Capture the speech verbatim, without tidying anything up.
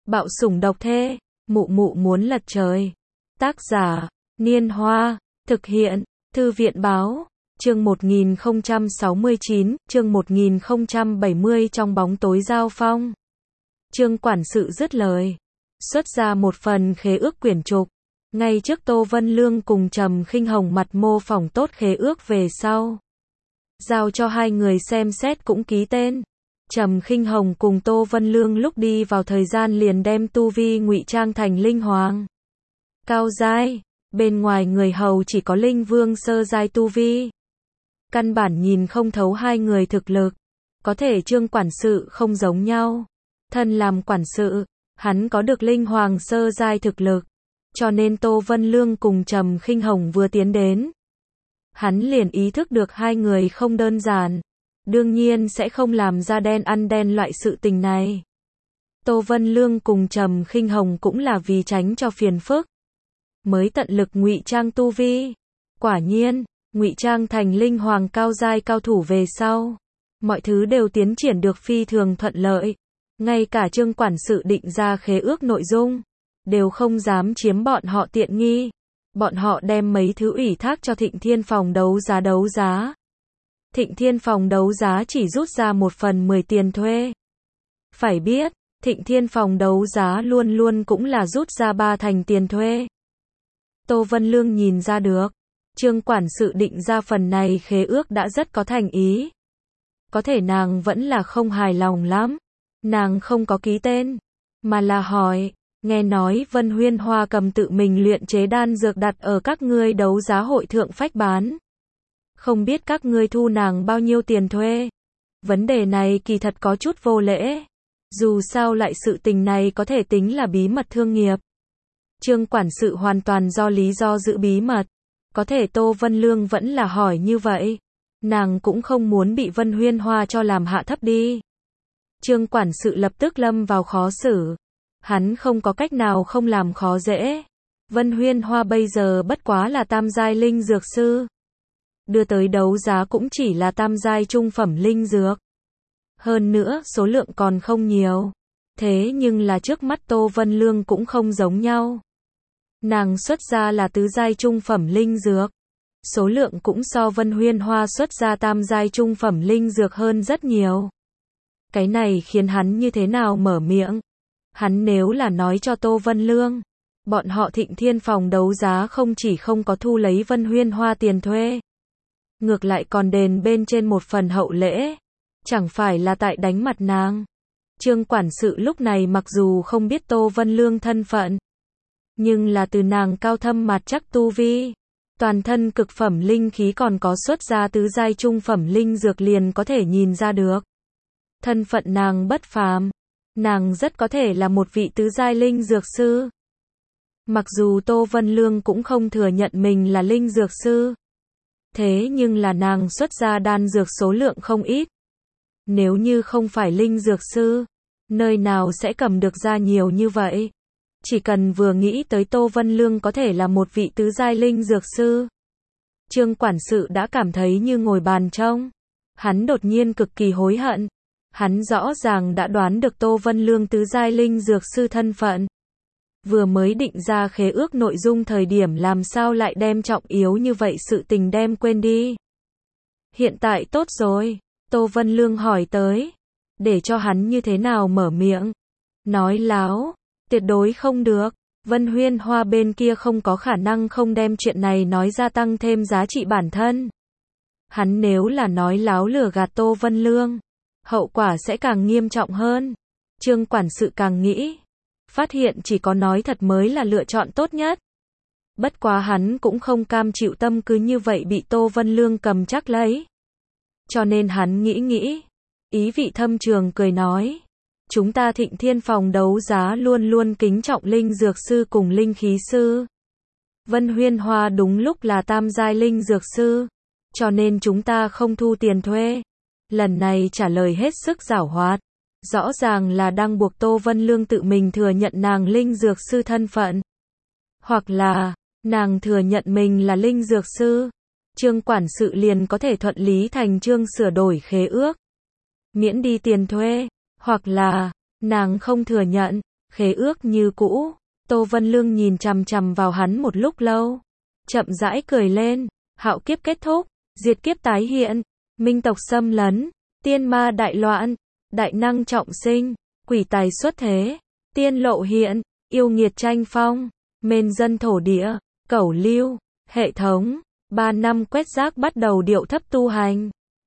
Bạo sủng độc thê, mụ mụ muốn lật trời. Tác giả, Niên Hoa, thực hiện, Thư viện báo, chương một nghìn không trăm sáu mươi chín, chương một nghìn không trăm bảy mươi trong bóng tối giao phong. Trương quản sự dứt lời, xuất ra một phần khế ước quyển trục. Ngay trước Tô Vân Lương cùng Trầm Khinh Hồng mặt mô phỏng tốt khế ước về sau. Giao cho hai người xem xét cũng ký tên. Trầm Khinh Hồng cùng Tô Vân Lương lúc đi vào thời gian liền đem tu vi ngụy trang thành linh hoàng. Cao giai, bên ngoài người hầu chỉ có linh vương sơ giai tu vi. Căn bản nhìn không thấu hai người thực lực. Có thể Trương quản sự không giống nhau. Thân làm quản sự, hắn có được linh hoàng sơ giai thực lực. Cho nên Tô Vân Lương cùng Trầm Khinh Hồng vừa tiến đến. Hắn liền ý thức được hai người không đơn giản. Đương nhiên sẽ không làm ra đen ăn đen loại sự tình này. Tô Vân Lương cùng Trầm Khinh Hồng cũng là vì tránh cho phiền phức. Mới tận lực ngụy trang tu vi. Quả nhiên, ngụy trang thành linh hoàng cao giai cao thủ về sau. Mọi thứ đều tiến triển được phi thường thuận lợi. Ngay cả Trương quản sự định ra khế ước nội dung. Đều không dám chiếm bọn họ tiện nghi. Bọn họ đem mấy thứ ủy thác cho Thịnh Thiên phòng đấu giá đấu giá. Thịnh Thiên phòng đấu giá chỉ rút ra một phần mười tiền thuê. Phải biết, Thịnh Thiên phòng đấu giá luôn luôn cũng là rút ra ba thành tiền thuê. Tô Vân Lương nhìn ra được, Trương quản sự định ra phần này khế ước đã rất có thành ý. Có thể nàng vẫn là không hài lòng lắm. Nàng không có ký tên, mà là hỏi, nghe nói Vân Huyên Hoa cầm tự mình luyện chế đan dược đặt ở các ngươi đấu giá hội thượng phách bán. Không biết các ngươi thu nàng bao nhiêu tiền thuê. Vấn đề này kỳ thật có chút vô lễ. Dù sao lại sự tình này có thể tính là bí mật thương nghiệp. Trương quản sự hoàn toàn do lý do giữ bí mật. Có thể Tô Vân Lương vẫn là hỏi như vậy. Nàng cũng không muốn bị Vân Huyên Hoa cho làm hạ thấp đi. Trương quản sự lập tức lâm vào khó xử. Hắn không có cách nào không làm khó dễ. Vân Huyên Hoa bây giờ bất quá là tam giai linh dược sư. Đưa tới đấu giá cũng chỉ là tam giai trung phẩm linh dược. Hơn nữa số lượng còn không nhiều. Thế nhưng là trước mắt Tô Vân Lương cũng không giống nhau. Nàng xuất ra là tứ giai trung phẩm linh dược. Số lượng cũng so Vân Huyên Hoa xuất ra tam giai trung phẩm linh dược hơn rất nhiều. Cái này khiến hắn như thế nào mở miệng. Hắn nếu là nói cho Tô Vân Lương, bọn họ Thịnh Thiên phòng đấu giá không chỉ không có thu lấy Vân Huyên Hoa tiền thuê. Ngược lại còn đền bên trên một phần hậu lễ. Chẳng phải là tại đánh mặt nàng. Trương quản sự lúc này mặc dù không biết Tô Vân Lương thân phận. Nhưng là từ nàng cao thâm mạt chắc tu vi. Toàn thân cực phẩm linh khí còn có xuất ra tứ giai trung phẩm linh dược liền có thể nhìn ra được. Thân phận nàng bất phàm. Nàng rất có thể là một vị tứ giai linh dược sư. Mặc dù Tô Vân Lương cũng không thừa nhận mình là linh dược sư. Thế nhưng là nàng xuất ra đan dược số lượng không ít. Nếu như không phải linh dược sư, nơi nào sẽ cầm được ra nhiều như vậy. Chỉ cần vừa nghĩ tới Tô Vân Lương có thể là một vị tứ giai linh dược sư. Trương quản sự đã cảm thấy như ngồi bàn trông. Hắn đột nhiên cực kỳ hối hận. Hắn rõ ràng đã đoán được Tô Vân Lương tứ giai linh dược sư thân phận. Vừa mới định ra khế ước nội dung thời điểm làm sao lại đem trọng yếu như vậy sự tình đem quên đi. Hiện tại tốt rồi, Tô Vân Lương hỏi tới. Để cho hắn như thế nào mở miệng. Nói láo, tuyệt đối không được. Vân Huyên Hoa bên kia không có khả năng không đem chuyện này nói ra tăng thêm giá trị bản thân. Hắn nếu là nói láo lừa gạt Tô Vân Lương, hậu quả sẽ càng nghiêm trọng hơn. Trương quản sự càng nghĩ. Phát hiện chỉ có nói thật mới là lựa chọn tốt nhất. Bất quá hắn cũng không cam chịu tâm cứ như vậy bị Tô Vân Lương cầm chắc lấy. Cho nên hắn nghĩ nghĩ. Ý vị thâm trường cười nói. Chúng ta Thịnh Thiên phòng đấu giá luôn luôn kính trọng linh dược sư cùng linh khí sư. Vân Huyên Hoa đúng lúc là tam giai linh dược sư. Cho nên chúng ta không thu tiền thuê. Lần này trả lời hết sức giảo hoạt. Rõ ràng là đang buộc Tô Vân Lương tự mình thừa nhận nàng linh dược sư thân phận. Hoặc là, nàng thừa nhận mình là linh dược sư. Trương quản sự liền có thể thuận lý thành chương sửa đổi khế ước. Miễn đi tiền thuê. Hoặc là, nàng không thừa nhận. khế ước như cũ. Tô Vân Lương nhìn chằm chằm vào hắn một lúc lâu, chậm rãi cười lên, hạo kiếp kết thúc, diệt kiếp tái hiện, minh tộc xâm lấn, tiên ma đại loạn, đại năng trọng sinh, quỷ tài xuất thế, tiên lộ hiện, yêu nghiệt tranh phong, mên dân thổ địa, cẩu lưu, hệ thống, ba năm quét rác bắt đầu điệu thấp tu hành.